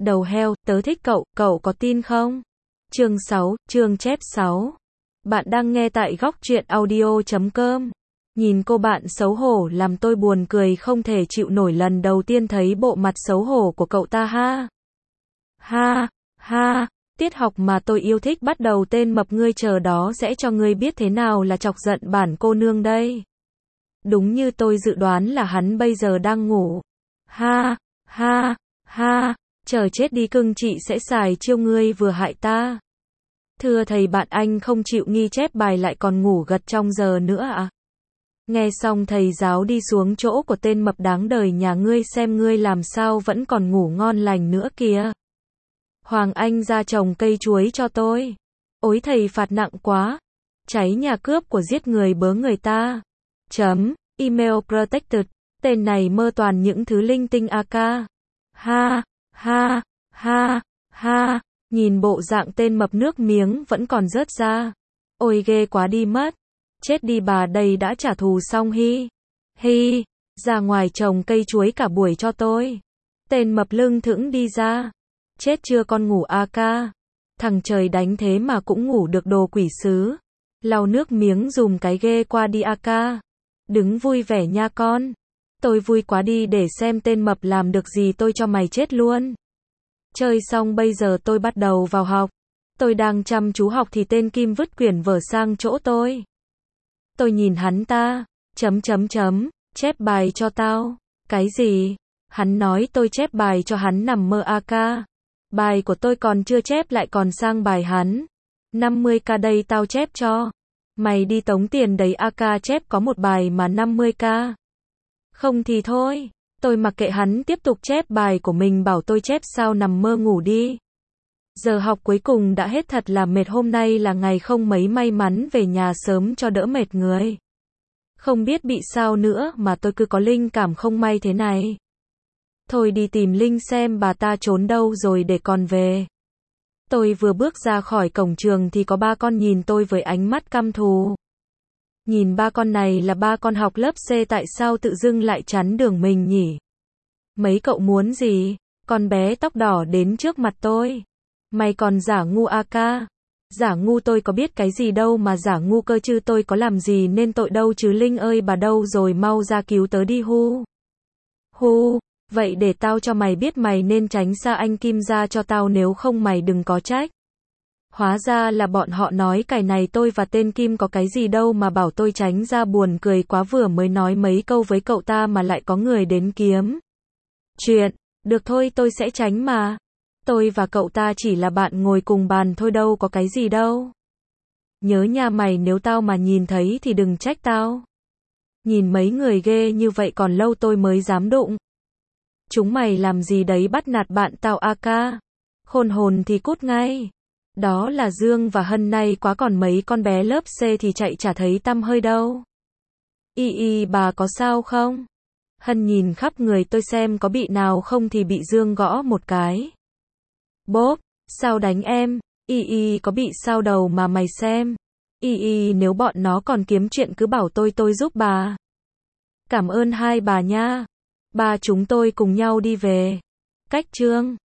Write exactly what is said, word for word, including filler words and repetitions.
Đầu heo, tớ thích cậu, cậu có tin không? Chương sáu, chương chép sáu. Bạn đang nghe tại góc truyện audio chấm com. Nhìn cô bạn xấu hổ làm tôi buồn cười không thể chịu nổi lần đầu tiên thấy bộ mặt xấu hổ của cậu ta ha. Ha, ha, tiết học mà tôi yêu thích bắt đầu tên mập ngươi chờ đó sẽ cho ngươi biết thế nào là chọc giận bản cô nương đây. Đúng như tôi dự đoán là hắn bây giờ đang ngủ. Ha, ha, ha, chờ chết đi cưng chị sẽ xài chiêu ngươi vừa hại ta. Thưa thầy bạn anh không chịu nghi chép bài lại còn ngủ gật trong giờ nữa à? Nghe xong thầy giáo đi xuống chỗ của tên mập đáng đời nhà ngươi xem ngươi làm sao vẫn còn ngủ ngon lành nữa kìa. Hoàng Anh ra trồng cây chuối cho tôi. Ối thầy phạt nặng quá. Cháy nhà cướp của giết người bớ người ta. Chấm, email protected. Tên này mơ toàn những thứ linh tinh a ca. Ha, ha, ha, ha. Nhìn bộ dạng tên mập nước miếng vẫn còn rớt ra. Ôi ghê quá đi mất. Chết đi bà đây đã trả thù xong hi. Hi, ra ngoài trồng cây chuối cả buổi cho tôi. Tên mập lưng thững đi ra. Chết chưa con ngủ a ca. Thằng trời đánh thế mà cũng ngủ được đồ quỷ sứ. Lau nước miếng dùm cái ghê qua đi a ca. Đứng vui vẻ nha con. Tôi vui quá đi để xem tên mập làm được gì tôi cho mày chết luôn. Chơi xong bây giờ tôi bắt đầu vào học. Tôi đang chăm chú học thì tên Kim vứt quyển vở sang chỗ tôi. Tôi nhìn hắn ta, chấm chấm chấm, chép bài cho tao. Cái gì? Hắn nói tôi chép bài cho hắn nằm mơ a ca. Bài của tôi còn chưa chép lại còn sang bài hắn. năm mươi k đây tao chép cho. Mày đi tống tiền đấy a ca chép có một bài mà năm mươi k. Không thì thôi. Tôi mặc kệ hắn tiếp tục chép bài của mình bảo tôi chép sao nằm mơ ngủ đi. Giờ học cuối cùng đã hết thật là mệt hôm nay là ngày không mấy may mắn về nhà sớm cho đỡ mệt người. Không biết bị sao nữa mà tôi cứ có linh cảm không may thế này. Thôi đi tìm Linh xem bà ta trốn đâu rồi để còn về. Tôi vừa bước ra khỏi cổng trường thì có ba con nhìn tôi với ánh mắt căm thù. Nhìn ba con này là ba con học lớp C tại sao tự dưng lại chắn đường mình nhỉ? Mấy cậu muốn gì? Con bé tóc đỏ đến trước mặt tôi. Mày còn giả ngu a ca. Giả ngu tôi có biết cái gì đâu mà giả ngu cơ chứ tôi có làm gì nên tội đâu chứ Linh ơi bà đâu rồi mau ra cứu tớ đi hu. Hu, vậy để tao cho mày biết mày nên tránh xa anh Kim ra cho tao nếu không mày đừng có trách. Hóa ra là bọn họ nói cái này tôi và tên Kim có cái gì đâu mà bảo tôi tránh ra buồn cười quá vừa mới nói mấy câu với cậu ta mà lại có người đến kiếm. Chuyện, được thôi tôi sẽ tránh mà. Tôi và cậu ta chỉ là bạn ngồi cùng bàn thôi đâu có cái gì đâu. Nhớ nha mày nếu tao mà nhìn thấy thì đừng trách tao. Nhìn mấy người ghê như vậy còn lâu tôi mới dám đụng. Chúng mày làm gì đấy bắt nạt bạn tao a ca. Khôn hồn thì cút ngay. Đó là Dương và Hân nay quá còn mấy con bé lớp C thì chạy chả thấy tăm hơi đâu. Y y bà có sao không? Hân nhìn khắp người tôi xem có bị nào không thì bị Dương gõ một cái. Bốp, sao đánh em? Y y có bị sao đầu mà mày xem. Y y nếu bọn nó còn kiếm chuyện cứ bảo tôi tôi giúp bà. Cảm ơn hai bà nha. Ba chúng tôi cùng nhau đi về. Cách chương.